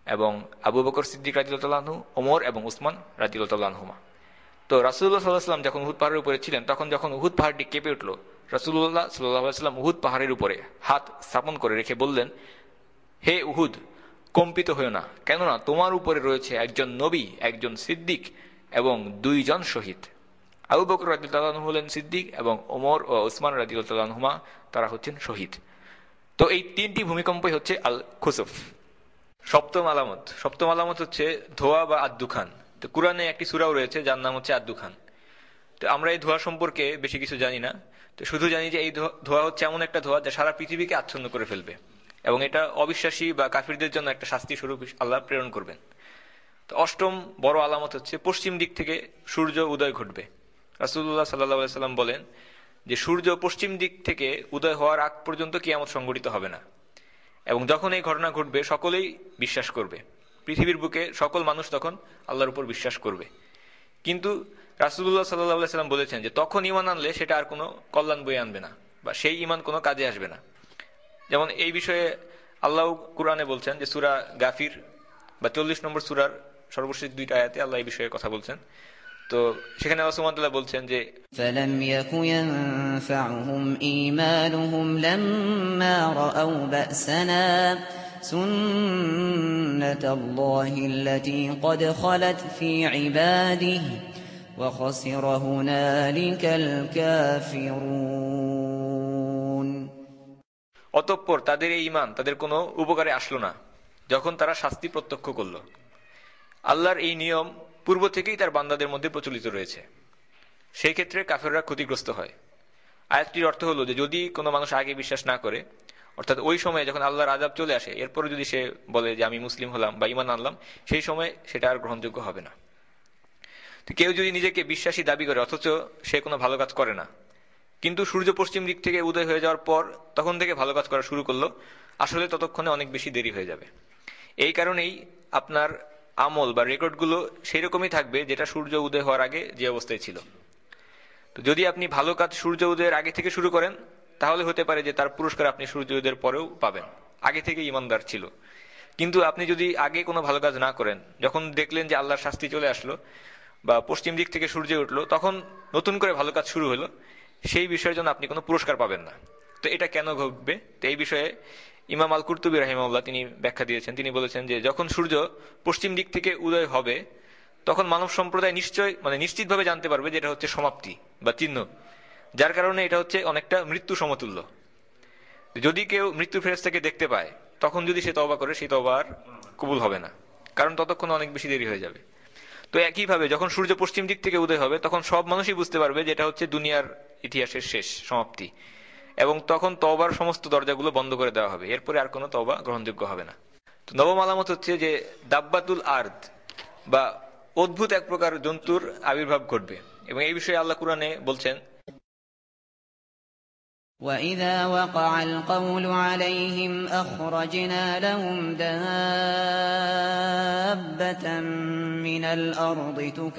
A: এবং আবু বকর সিদ্দিক রাদিয়াল্লাহু আনহু, ওমর এবং উসমান রাদিয়াল্লাহু আনহুমা। তো রাসূলুল্লাহ সাল্লাল্লাহু আলাইহি ওয়াসাল্লাম যখন উহুদ পাহাড়ের উপরে ছিলেন, তখন যখন উহুদ পাহাড়টি কেঁপে উঠল, রাসূলুল্লাহ সাল্লাল্লাহু আলাইহি ওয়াসাল্লাম উহুদ পাহাড়ের উপরে হাত স্থাপন করে রেখে বললেন, হে উহুদ, কম্পিত হয়ো না, কেননা তোমার উপরে রয়েছে একজন নবী, একজন সিদ্দিক এবং 2 জন শহীদ। আবু বকর রাদিয়াল্লাহু আনহু হলেন সিদ্দিক এবং ওমর ও উসমান রাদিয়াল্লাহু আনহুমা তারা হচ্ছেন শহীদ। তো এই 3টি ভূমিকম্পই হচ্ছে আল খুসুফ। সপ্তম আলামত হচ্ছে ধোয়া বা আদ-দুখান। তো কুরআনে একটি সূরাও রয়েছে যার নাম হচ্ছে আদ-দুখান। তো আমরা এই ধোঁয়া সম্পর্কে বেশি কিছু জানি না, তো শুধু জানি যে এই ধোঁয়া হচ্ছে এমন একটা ধোঁয়া যা সারা পৃথিবীকে আচ্ছন্ন করে ফেলবে এবং এটা অবিশ্বাসী বা কাফিরদের জন্য একটা শাস্তি স্বরূপ আল্লাহ প্রেরণ করবেন। তো অষ্টম বড় আলামত হচ্ছে পশ্চিম দিক থেকে সূর্য উদয় ঘটবে। রাসূলুল্লাহ সাল্লাল্লাহু আলাইহি সাল্লাম বলেন যে সূর্য পশ্চিম দিক থেকে উদয় হওয়ার আগ পর্যন্ত কিয়ামত সংঘটিত হবে না, এবং যখন এই ঘটনা ঘটবে সকলেই বিশ্বাস করবে, পৃথিবীর বুকে সকল মানুষ তখন আল্লাহর উপর বিশ্বাস করবে। কিন্তু রাসূলুল্লাহ সাল্লাল্লাহু আলাইহি সাল্লাম বলেছেন যে তখন ঈমান আনলে সেটা আর কোনো কল্যাণ বয়ে আনবে না বা সেই ঈমান কোনো কাজে আসবে না। যেমন এই বিষয়ে আল্লাহ কুরআনে বলছেন যে সূরা গাফির বা 40 নম্বর সূরার সর্বশেষ 2টা আয়াতে আল্লাহ এই বিষয়ে কথা বলছেন। তো সেখানে আল্লাহ সুবহানাহু ওয়া তাআলা বলছেন যে
B: فلم يك ينفعهم إيمانهم لما رأوا بأسنا سنة الله التي قد خلت في عباده وخسر هنالك الكافرون।
A: অতঃপর তাদের এই ঈমান তাদের কোনো উপকারে আসলো না যখন তারা শাস্তি প্রত্যক্ষ করল। আল্লাহর এই নিয়ম পূর্ব থেকেই তার বান্দাদের মধ্যে প্রচলিত রয়েছে, সেই ক্ষেত্রে কাফেররা ক্ষতিগ্রস্ত হয়। আয়াতটির অর্থ হলো যে যদি কোনো মানুষ আগে বিশ্বাস না করে, অর্থাৎ ওই সময়ে যখন আল্লাহর আযাব চলে আসে, এরপরে যদি সে বলে যে আমি মুসলিম হলাম বা ঈমান আনলাম, সেই সময় সেটা আর গ্রহণযোগ্য হবে না। তো কেউ যদি নিজেকে বিশ্বাসী দাবি করে অথচ সে কোনো ভালো কাজ করে না, কিন্তু সূর্য পশ্চিম দিক থেকে উদয় হয়ে যাওয়ার পর তখন থেকে ভালো কাজ করা শুরু করলো, আসলে ততক্ষণে অনেক বেশি দেরি হয়ে যাবে। এই কারণেই আপনার আমল বা রেকর্ডগুলো সেই রকমই থাকবে যেটা সূর্য উদয় হওয়ার আগে যে অবস্থায় ছিল। তো যদি আপনি ভালো কাজ সূর্য উদয়ের আগে থেকে শুরু করেন, তাহলে হতে পারে যে তার পুরস্কার আপনি সূর্য উদয়ের পরেও পাবেন, আগে থেকে ঈমানদার ছিল। কিন্তু আপনি যদি আগে কোনো ভালো কাজ না করেন, যখন দেখলেন যে আল্লাহর শাস্তি চলে আসলো বা পশ্চিম দিক থেকে সূর্য উঠলো, তখন নতুন করে ভালো কাজ শুরু হলো, সেই বিষয়ের জন্য আপনি কোনো পুরস্কার পাবেন না। তো এটা কেন ঘটবে? তো এই বিষয়ে ইমাম আল কুরতুবী রাহিমাহুল্লাহ তিনি ব্যাখ্যা দিয়েছেন। তিনি বলেছেন যে যখন সূর্য পশ্চিম দিক থেকে উদয় হবে, তখন মানব সম্প্রদায় নিশ্চিতভাবে জানতে পারবে যে এটা হচ্ছে সমাপ্তি বা চিহ্ন, যার কারণে এটা হচ্ছে অনেকটা মৃত্যু সমতুল্য। যদি কেউ মৃত্যু ফেরেশতাকে দেখতে পায়, তখন যদি সে তওবা করে, সেই তওবা আর কবুল হবে না, কারণ ততক্ষণ অনেক বেশি দেরি হয়ে যাবে। তো একইভাবে যখন সূর্য পশ্চিম দিক থেকে উদয় হবে, তখন সব মানুষই বুঝতে পারবে যে এটা হচ্ছে দুনিয়ার ইতিহাসের শেষ সমাপ্তি, এবং তখন তওবার সমস্ত দরজাগুলো বন্ধ করে দেওয়া হবে, এরপরে আর কোনো তওবা গ্রহণযোগ্য হবে না। তো নবম আলামত হচ্ছে যে দাব্বাতুল আরদ বা অদ্ভুত এক প্রকার জন্তুর আবির্ভাব ঘটবে, এবং এই বিষয়ে আল্লাহ কুরআনে বলছেন
B: وَإِذَا وَقَعَ الْقَوْلُ عَلَيْهِمْ أَخْرَجْنَا لَهُمْ دَابَّةً مِّنَ الْأَرْضِ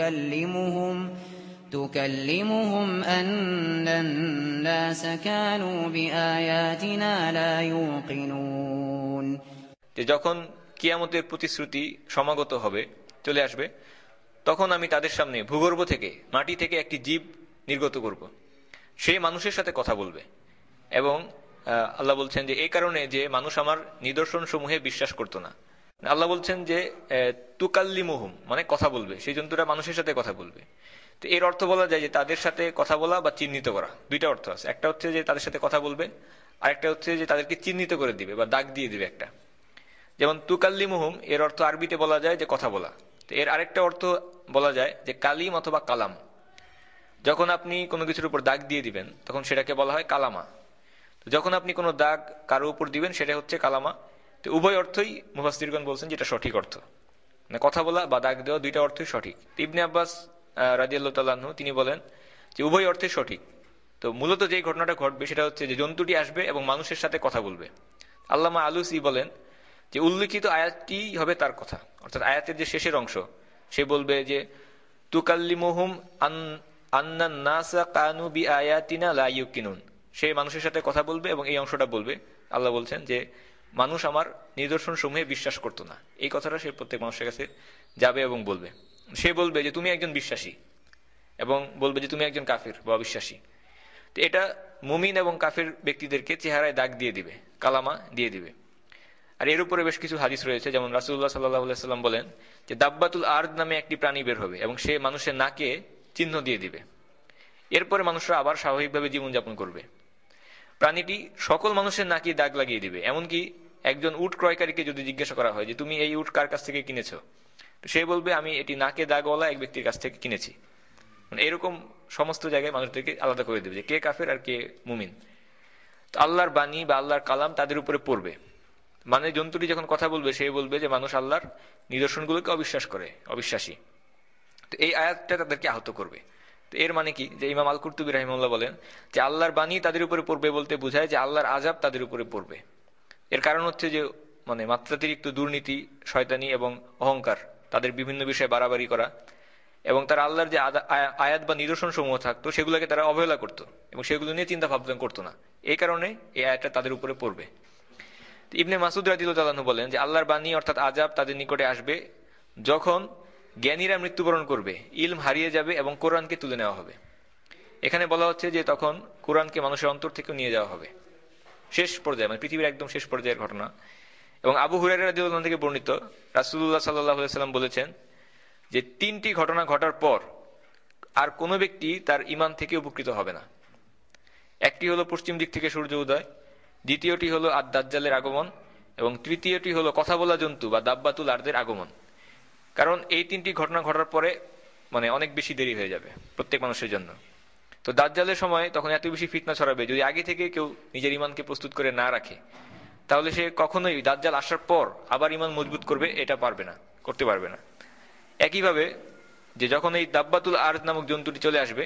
B: تُكَلِّمُهُمْ أَنَّ النَّاسَ كَانُوا بِآيَاتِنَا لَا يُوقِنُونَ।
A: যে যখন কিয়ামতের প্রতিশ্রুতি সমাগত হবে, চলে আসবে, তখন আমি তাদের সামনে ভূগর্ভ থেকে, মাটি থেকে একটি জীব নির্গত করব, সে মানুষের সাথে কথা বলবে। এবং আল্লাহ বলছেন যে এই কারণে যে মানুষ আমার নিদর্শন সমূহে বিশ্বাস করতো না। আল্লাহ বলছেন যে তুকাল্লিমুহুম মানে কথা বলবে, সেই জন্তুরা মানুষের সাথে কথা বলবে। তো এর অর্থ বলা যায় যে তাদের সাথে কথা বলা বা চিহ্নিত করা, দুইটা অর্থ আছে। একটা হচ্ছে যে তাদের সাথে কথা বলবে, আরেকটা হচ্ছে যে তাদেরকে চিহ্নিত করে দিবে বা দাগ দিয়ে দিবে একটা। যেমন তুকাল্লিমুহুম এর অর্থ আরবিতে বলা যায় যে কথা বলা। তো এর আরেকটা অর্থ বলা যায় যে কালিম অথবা কালাম। যখন আপনি কোনো কিছুর উপর দাগ দিয়ে দিবেন, তখন সেটাকে বলা হয় কালামা। তো যখন আপনি কোনো দাগ কারো উপর দিবেন, সেটা হচ্ছে কালামা। তো উভয় অর্থই মুফাসসিরগণ বলছেন যেটা সঠিক অর্থ, মানে কথা বলা বা দাগ দেওয়া, দুইটা অর্থই সঠিক। ইবনে আব্বাস রাদিয়াল্লাহু তাআলা আনহু তিনি বলেন যে উভয় অর্থই সঠিক। তো মূলত যে ঘটনাটা ঘটবে সেটা হচ্ছে যে জন্তুটি আসবে এবং মানুষের সাথে কথা বলবে। আল্লামা আলুসি বলেন যে উল্লিখিত আয়াতটি হবে তার কথা, অর্থাৎ আয়াতের যে শেষের অংশ, সে বলবে যে তুকাল্লিমুহুম আন্নান নাসা কানু বিআয়াতিনা লা ইউকিনুন, সে মানুষের সাথে কথা বলবে এবং এই অংশটা বলবে। আল্লাহ বলছেন যে মানুষ আমার নিদর্শন সমূহে বিশ্বাস করতো না। এই কথাটা সে প্রত্যেক মানুষের কাছে যাবে এবং বলবে। সে বলবে যে তুমি একজন বিশ্বাসী, এবং বলবে যে তুমি একজন কাফির বা অবিশ্বাসী। তো এটা মুমিন এবং কাফির ব্যক্তিদেরকে চেহারায় দাগ দিয়ে দিবে, কালামা দিয়ে দিবে। আর এর উপরে বেশ কিছু হাদিস রয়েছে, যেমন রাসূলুল্লাহ সাল্লাল্লাহু আলাইহি সাল্লাম বলেন যে দাব্বাতুল আরদ নামে একটি প্রাণী বের হবে এবং সে মানুষের নাকে চিহ্ন দিয়ে দিবে। এরপরে মানুষরা আবার স্বাভাবিকভাবে জীবনযাপন করবে। প্রাণীটি সকল মানুষের নাকি দাগ লাগিয়ে দিবে। এমনকি একজন উট ক্রয়কারীকে যদি জিজ্ঞাসা করা হয় যে তুমি এই উট কার কাছ থেকে কিনেছো, তো সে বলবে আমি এটি নাকে দাগওয়ালা এক ব্যক্তির কাছ থেকে কিনেছি। মানে এরকম সমস্ত জায়গায় মানুষদেরকে আলাদা করে দেবে যে কে কাফের আর কে মুমিন। তো আল্লাহর বাণী বা আল্লাহর কালাম তাদের উপরে পড়বে। মানে জন্তুটি যখন কথা বলবে সে বলবে যে মানুষ আল্লাহর নিদর্শনগুলোকে অবিশ্বাস করে, অবিশ্বাসী। তো এই আয়াতটা তাদেরকে আহত করবে। তো এর মানে কি, যে ইমাম আল কুরতুবী রাহিমাহুল্লাহ বলেন যে আল্লাহর বাণী তাদের উপরে পড়বে বলতে বোঝায় যে আল্লাহর আযাব তাদের উপরে পড়বে। এর কারণ হচ্ছে যে মানে মাত্রাতিরিক্ত দুর্নীতি, শয়তানি এবং অহংকার, তাদের বিভিন্ন বিষয়ে বাড়াবাড়ি করা, এবং তারা আল্লাহর যে আয়াত বা নিদর্শন সমূহ থাকতো সেগুলোকে তারা অবহেলা করতো এবং সেগুলো নিয়ে চিন্তা ভাবনা করতো না। এই কারণে এই আয়াতটা তাদের উপরে পড়বে। ইবনে মাসুদ রাদিয়াল্লাহু তাআলা বলেন যে আল্লাহর বাণী অর্থাৎ আযাব তাদের নিকটে আসবে যখন জ্ঞানীরা মৃত্যুবরণ করবে, ইলম হারিয়ে যাবে এবং কোরআনকে তুলে নেওয়া হবে। এখানে বলা হচ্ছে যে তখন কোরআনকে মানুষের অন্তর থেকে নিয়ে যাওয়া হবে, শেষ পর্যায়ে, মানে পৃথিবীর একদম শেষ পর্যায়ের ঘটনা। এবং আবু হুরায়রা রাদিয়াল্লাহু আনহু থেকে বর্ণিত, রাসূলুল্লাহ সাল্লাল্লাহু আলাইহি সাল্লাম বলেছেন যে 3টি ঘটনা ঘটার পর আর কোনো ব্যক্তি তার ঈমান থেকে উপকৃত হবে না। একটি হলো পশ্চিম দিক থেকে সূর্য উদয়, দ্বিতীয়টি হলো আদ-দাজ্জালের আগমন, এবং তৃতীয়টি হলো কথা বলা জন্তু বা দাব্বাতুল আরদের আগমন। কারণ এই 3টি ঘটনা ঘটার পরে মানে অনেক বেশি দেরি হয়ে যাবে প্রত্যেক মানুষের জন্য। তো দাজ্জালের সময় তখন এত বেশি ফিতনা ছড়াবে, যদি আগে থেকে কেউ নিজের ঈমানকে প্রস্তুত করে না রাখে তাহলে সে কখনোই দাজ্জাল আসার পর আবার ঈমান মজবুত করবে এটা করতে পারবে না। একইভাবে যে যখন এই দাব্বাতুল আরদ নামক জন্তুটি চলে আসবে,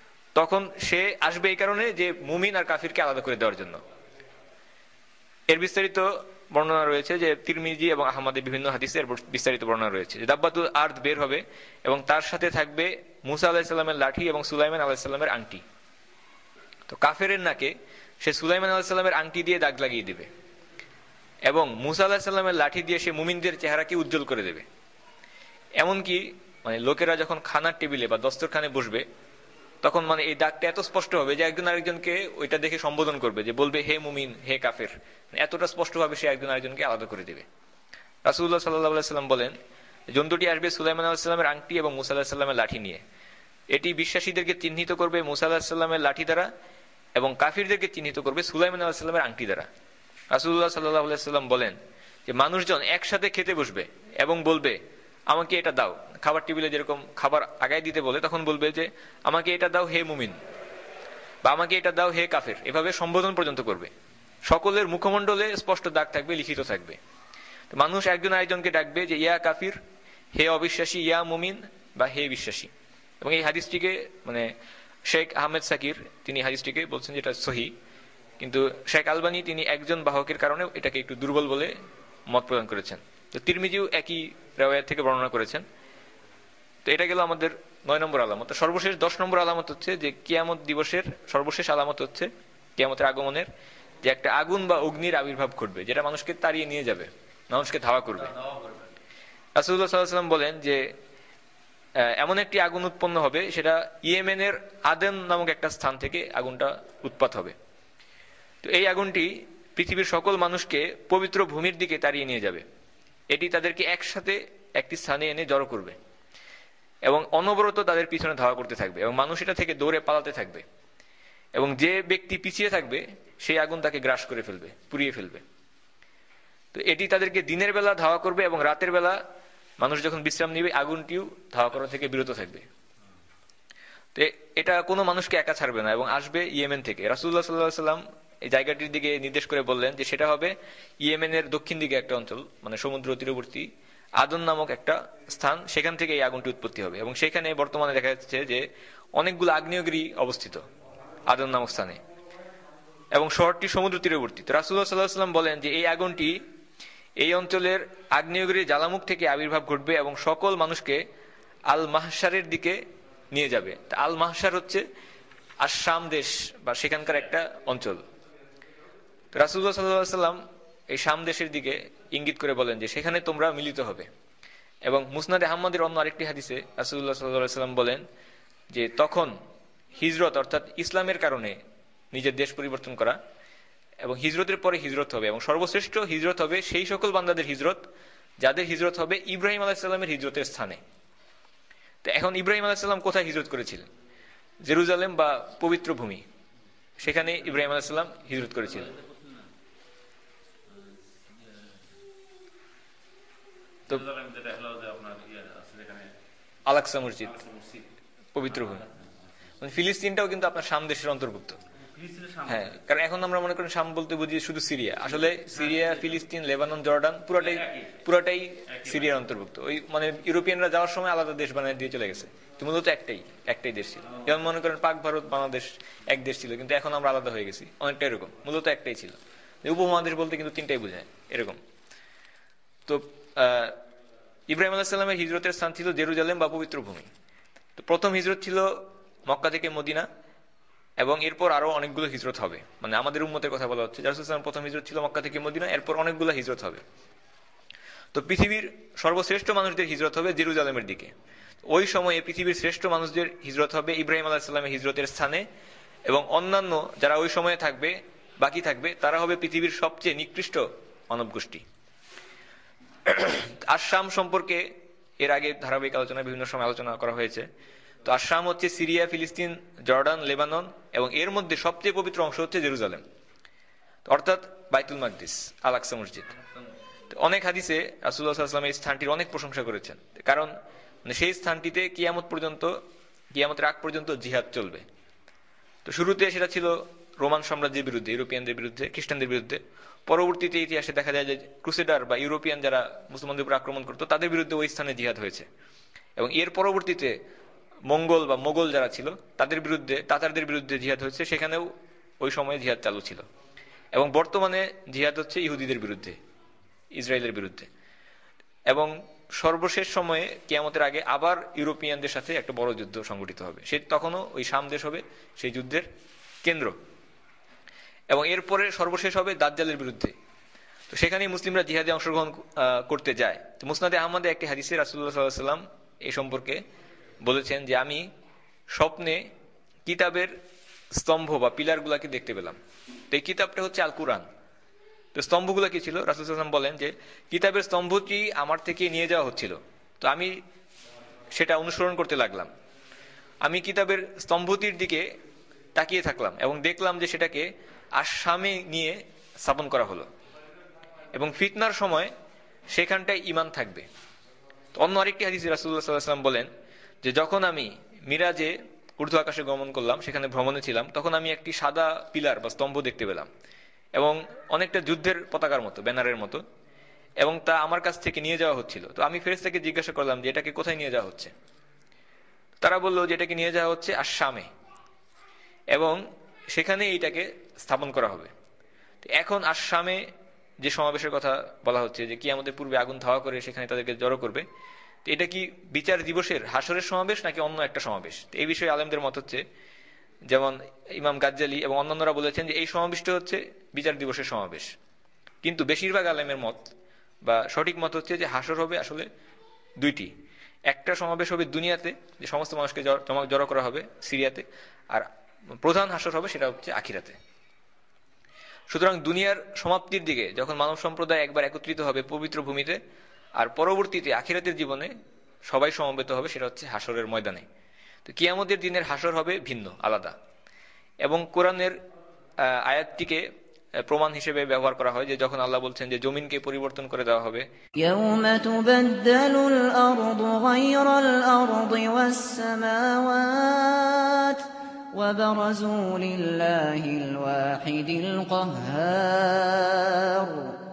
A: তখন সে আসবে এই কারণে যে মুমিন আর কাফিরকে আলাদা করে দেওয়ার জন্য। এর বিস্তারিত বর্ণনা রয়েছে, যে তিরমিজি এবং আহমদের বিভিন্ন হাদিসে বিস্তারিত বর্ণনা রয়েছে যে দাব্বাতুল আরদ বের হবে এবং তার সাথে থাকবে মুসা আলাইহিস সালামের লাঠি এবং সুলাইমান আলাইহিস সালামের আংটি। তো কাফেরের নাকে সে সুলাইমান আলাইহিস সালামের আংটি দিয়ে দাগ লাগিয়ে দিবে এবং মুসা আলাইহিস সালামের লাঠি দিয়ে সে মুমিনদের চেহারাকে উজ্জ্বল করে দেবে। এমনকি মানে লোকেরা যখন খানার টেবিলে বা দস্তরখানে বসবে তখন মানে এই দাগটা এত স্পষ্ট হবে যে একজন আরেকজনকে ওইটা দেখে সম্বোধন করবে, যে বলবে হে মুমিন, হে কাফের। এতটা স্পষ্ট ভাবে সে একজন আরেকজনকে আলাদা করে দেবে। রাসূলুল্লাহ সাল্লাল্লাহু আলাইহি সাল্লাম বলেন জন্তুটি আসবে সুলাইমান আলাইহিস সালামের আংটি এবং মুসা আলাইহিস সালামের লাঠি নিয়ে। এটি বিশ্বাসীদেরকে চিহ্নিত করবে মুসা আলাইহিস সালামের লাঠি দ্বারা এবং কাফিরদেরকে চিহ্নিত করবে সুলাইমান আলাইহিস সালামের আংটি দ্বারা। রাসূলুল্লাহ সাল্লাল্লাহু আলাইহি সাল্লাম বলেন যে মানুষজন একসাথে খেতে বসবে এবং বলবে আমাকে এটা দাও। খাবার টেবিলে যেরকম খাবার আগায় দিতে বলে তখন বলবে যে আমাকে এটা দাও হে মুমিন, বা আমাকে এটা দাও হে কাফের। এভাবে সম্বোধন পর্যন্ত করবে। সকলের মুখমণ্ডলে স্পষ্ট দাগ থাকবে, লিখিত থাকবে। মানুষ একজন আরেকজনকে ডাকবে যে ইয়া কাফির, হে অবিশ্বাসী, ইয়া মুমিন বা হে বিশ্বাসী। এবং এই হাদিসটিকে মানে শেখ আহমেদ সাকির তিনি হাদিসটিকে বলছেন যেটা সহি, কিন্তু শেখ আলবানী তিনি একজন বাহকের কারণে এটাকে একটু দুর্বল বলে মত প্রদান করেছেন। তো তিরমিজিও একই রিওয়ায়াত থেকে বর্ণনা করেছেন। তো এটা গেল আমাদের 9 নম্বর আলামত। সর্বশেষ 10 নম্বর আলামত হচ্ছে যে কিয়ামত দিবসের সর্বশেষ আলামত হচ্ছে কিয়ামতের আগমনের, যে একটা আগুন বা অগ্নির আবির্ভাব ঘটবে যেটা মানুষকে তাড়িয়ে নিয়ে যাবে, মানুষকে ধাওয়া করবে। রাসূলুল্লাহ সাল্লাল্লাহু আলাইহি ওয়াসাল্লাম বলেন যে এমন একটি আগুন উৎপন্ন হবে, সেটা ইয়েমেনের আদেন নামক একটা স্থান থেকে আগুনটা উৎপাত হবে। তো এই আগুনটি পৃথিবীর সকল মানুষকে পবিত্র ভূমির দিকে তাড়িয়ে নিয়ে যাবে। এটি তাদেরকে একসাথে একটি স্থানে এনে জড়ো করবে এবং অনবরত তাদের পিছনে ধাওয়া করতে থাকবে এবং মানুষ এটা থেকে দৌড়ে পালাতে থাকবে। এবং যে ব্যক্তি পিছিয়ে থাকবে সেই আগুন তাকে গ্রাস করে ফেলবে, পুড়িয়ে ফেলবে। তো এটি তাদেরকে দিনের বেলা ধাওয়া করবে এবং রাতের বেলা মানুষ যখন বিশ্রাম নিবে আগুনটিও ধাওয়া করা থেকে বিরত থাকবে। তো এটা কোনো মানুষকে একা ছাড়বে না এবং আসবে ইয়েমেন থেকে। রাসূলুল্লাহ সাল্লাল্লাহু আলাইহি ওয়াসাল্লাম এই জায়গাটির দিকে নির্দেশ করে বললেন যে সেটা হবে ইয়েমেনের দক্ষিণ দিকে একটা অঞ্চল, মানে সমুদ্র তীরবর্তী আদন নামক একটা স্থান। সেখান থেকে এই আগুনটি উৎপত্তি হবে এবং সেখানে বর্তমানে দেখা যাচ্ছে যে অনেকগুলো আগ্নেয়গিরি অবস্থিত আদন নামক স্থানে, এবং শহরটি সমুদ্র তীরবর্তী। তো রাসূলুল্লাহ সাল্লাল্লাহু আলাইহি ওয়াসাল্লাম বলেন যে এই আগুনটি এই অঞ্চলের আগ্নেয়গিরির জ্বালামুখ থেকে আবির্ভাব ঘটবে এবং সকল মানুষকে আল মাহশারের দিকে নিয়ে যাবে। আল মাহশার হচ্ছে আশ-শাম দেশ বা সেখানকার একটা অঞ্চল। রাসূলুল্লাহ সাল্লাল্লাহু আলাইহি ওয়াসাল্লাম এই শাম দেশের দিকে ইঙ্গিত করে বলেন যে সেখানে তোমরা মিলিত হবে। এবং মুসনাদে আহমদের অন্য আরেকটি হাদিসে রাসূলুল্লাহ সাল্লাল্লাহু আলাইহি ওয়াসাল্লাম বলেন যে তখন হিজরত অর্থাৎ ইসলামের কারণে নিজের দেশ পরিবর্তন করা, এবং হিজরতের পরে হিজরত হবে, এবং সর্বশ্রেষ্ঠ হিজরত হবে সেই সকল বান্দাদের হিজরত যাদের হিজরত হবে ইব্রাহিম আলাইহিস সালামের হিজরতের স্থানে। তো এখন ইব্রাহিম আলাইহিস সালাম কোথায় হিজরত করেছিলেন? জেরুজালেম বা পবিত্র ভূমি, সেখানে ইব্রাহিম আলাইহিস সালাম হিজরত করেছিলেন। তো আল-আকসা মসজিদ পবিত্র ভূমি, ফিলিস্তিনটাও কিন্তু আপনার শাম দেশের অন্তর্ভুক্ত। হ্যাঁ, কারণ এখন আমরা মনে করেন শাম বলতে বুঝি শুধু সিরিয়া, আসলে সিরিয়া, ফিলিস্তিন, লেবানন, জর্ডান পুরাটাই সিরিয়ার অন্তর্ভুক্ত। ওই মানে ইউরোপিয়ানরা যাওয়ার সময় আলাদা দেশ বানিয়ে দিয়ে চলে গেছে, মূলত একটাই দেশ ছিল। যেমন মনে করেন পাক ভারত বাংলাদেশ এক দেশ ছিল, কিন্তু এখন আমরা আলাদা হয়ে গেছি, অনেকটা এরকম। মূলত একটাই ছিল, উপমহাদেশ বলতে কিন্তু তিনটাই বোঝায় এরকম। তো ইব্রাহিম আলাইহিস সালামের হিজরতের স্থান ছিল জেরুজালেম বা পবিত্র ভূমি। তো প্রথম হিজরত ছিল মক্কা থেকে মদিনা, এবং এরপর আরো অনেকগুলো হিজরত হবে। মানে আমাদের উম্মতের কথা বলা হচ্ছে, রাসূলুল্লাহ সাল্লাল্লাহু আলাইহি ওয়াসাল্লাম প্রথম হিজরত ছিল মক্কা থেকে মদিনা, এরপর অনেকগুলো হিজরত হবে। তো পৃথিবীর সর্বশ্রেষ্ঠ মানুষদের হিজরত হবে জেরুজালেমের দিকে। ওই সময়ে পৃথিবীর শ্রেষ্ঠ মানুষদের হিজরত হবে ইব্রাহিম আলাইহিস সালামের হিজরতের স্থানে, এবং অন্যান্য যারা ওই সময়ে থাকবে, বাকি থাকবে, তারা হবে পৃথিবীর সবচেয়ে নিকৃষ্ট মানব গোষ্ঠী। আশ-শাম সম্পর্কে এর আগে ধারাবাহিক আলোচনায় বিভিন্ন সময় আলোচনা করা হয়েছে। তো আশ-শাম হচ্ছে সিরিয়া, ফিলিস্তিন, জর্ডান, লেবানন, এবং এর মধ্যে সবচেয়ে পবিত্র অংশ হচ্ছে জেরুজালেম, অর্থাৎ বাইতুল মাকদিস, আল-আকসা মসজিদ। অনেক হাদিসে রাসূলুল্লাহ সাল্লাল্লাহু আলাইহি ওয়াসাল্লাম এই স্থানটির অনেক প্রশংসা করেছেন, কারণ সেই স্থানটিতে কিয়ামতের আগ পর্যন্ত জিহাদ চলবে। তো শুরুতে সেটা ছিল রোমান সাম্রাজ্যের বিরুদ্ধে, ইউরোপিয়ানদের বিরুদ্ধে, খ্রিস্টানদের বিরুদ্ধে। পরবর্তীতে ইতিহাসে দেখা যায় যে ক্রুসেডার বা ইউরোপিয়ান যারা মুসলমানদের উপর আক্রমণ করতো, তাদের বিরুদ্ধে ওই স্থানে জিহাদ হয়েছে। এবং এর পরবর্তীতে মঙ্গল বা মোগল যারা ছিল তাদের বিরুদ্ধে, তাতারদের বিরুদ্ধে জিহাদ হয়েছে, সেখানেও ওই সময়ে জিহাদ চালু ছিল। এবং বর্তমানে জিহাদ হচ্ছে ইহুদিদের বিরুদ্ধে, ইসরায়েলের বিরুদ্ধে। এবং সর্বশেষ সময়ে কিয়ামতের আগে আবার ইউরোপিয়ানদের সাথে একটা বড় যুদ্ধ সংঘটিত হবে, সে তখনও ওই শাম দেশ হবে সেই যুদ্ধের কেন্দ্র। এবং এরপরে সর্বশেষ হবে দাজ্জালের বিরুদ্ধে। তো সেখানেই মুসলিমরা জিহাদে অংশগ্রহণ করতে যায়। তো মুসনাদে আহমদে একটি হাদিসে রাসূলুল্লাহ সাল্লাল্লাহু আলাইহি ওয়াসাল্লাম এই সম্পর্কে বলেছেন যে আমি স্বপ্নে কিতাবের স্তম্ভ বা পিলারগুলাকে দেখতে পেলাম। তো এই কিতাবটা হচ্ছে আল কুরআন। তো স্তম্ভগুলো কি ছিল? রাসূলুল্লাহ সাল্লাল্লাহু আলাইহি ওয়াসাল্লাম বলেন যে কিতাবের স্তম্ভটি আমার থেকে নিয়ে যাওয়া হচ্ছিল, তো আমি সেটা অনুসরণ করতে লাগলাম। আমি কিতাবের স্তম্ভটির দিকে তাকিয়ে থাকলাম এবং দেখলাম যে সেটাকে আশ-শামে নিয়ে স্থাপন করা হলো, এবং ফিতনার সময় সেখানটায় ঈমান থাকবে। অন্য আরেকটি হাদিসে রাসূলুল্লাহ সাল্লাল্লাহু আলাইহি ওয়াসাল্লাম বলেন যে যখন আমি মিরাজে ঊর্ধ্ব আকাশে গমন করলাম, সেখানে ভ্রমণে ছিলাম, তখন আমি একটি সাদা পিলার বা স্তম্ভ দেখতে পেলাম, এবং অনেকটা যুদ্ধের পতাকার মতো, ব্যানারের মতো, এবং তা আমার কাছ থেকে নিয়ে যাওয়া হচ্ছিল। তো আমি ফেরেশতাকে জিজ্ঞাসা করলাম যে এটাকে কোথায় নিয়ে যাওয়া হচ্ছে। তারা বললো যে এটাকে নিয়ে যাওয়া হচ্ছে আশ-শামে, এবং সেখানে এটাকে স্থাপন করা হবে। এখন আশ-শামে যে সমাবেশের কথা বলা হচ্ছে, যে কিয়ামতের পূর্বে আগুন ধাওয়া করে সেখানে তাদেরকে জড়ো করবে, তো এটা কি বিচার দিবসের, হাসরের সমাবেশ, নাকি অন্য একটা সমাবেশ? এই বিষয়ে আলেমদের মত হচ্ছে, যেমন ইমাম গাজ্জালি এবং অন্যান্যরা বলেছেন যে এই সমাবেশটা হচ্ছে বিচার দিবসের সমাবেশ। কিন্তু বেশিরভাগ আলেমের মত বা সঠিক মত হচ্ছে যে হাসর হবে আসলে দুইটি। একটা সমাবেশ হবে দুনিয়াতে, যে সমস্ত মানুষকে জড়ো করা হবে সিরিয়াতে, আর প্রধান হাসর হবে সেটা হচ্ছে আখিরাতে। সুতরাং দুনিয়ার সমাপ্তির দিকে যখন মানব সম্প্রদায় একবার একত্রিত হবে পবিত্র ভূমিতে, আর পরবর্তীতে আখিরাতের জীবনে সবাই সমবেত হবে, সেটা হচ্ছে হাসরের ময়দানে। তো কিয়ামতের দিনের হাসর হবে ভিন্ন, আলাদা। এবং কোরআনের আয়াতটিকে প্রমাণ হিসেবে ব্যবহার করা হয়, যে যখন আল্লাহ বলছেন যে জমিনকে পরিবর্তন করে দেওয়া হবে,
B: ইয়াউমা তুবাদদালুল আরদু গায়রাল আরদি ওয়াস সামাওয়াত ওয়া বারাজু লিল্লাহিল ওয়াহিদিল কাহ্হার।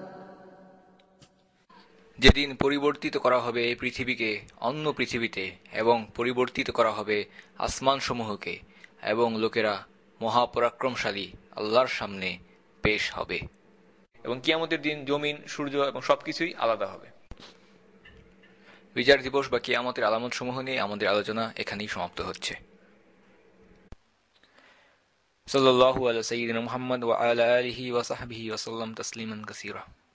A: যেদিন পরিবর্তিত করা হবে এই পৃথিবীকে অন্য পৃথিবীতে, এবং পরিবর্তিত করা হবে আসমান সমূহকে, এবং লোকেরা মহাপরাক্রমশালী আল্লাহর সামনে পেশ হবে। এবং কিয়ামতের দিন জমিন, সূর্য এবং সবকিছুই আলাদা হবে। বিচার দিবস বা কিয়ামতের আলামত সমূহ নিয়ে আমাদের আলোচনা এখানেই সমাপ্ত হচ্ছে। সাল্লাল্লাহু আলা সাইয়্যিদিনা মুহাম্মদ ওয়া আলা আলিহি ওয়া সাহবিহি ওয়া সাল্লাম তাসলিমান কাসীরা।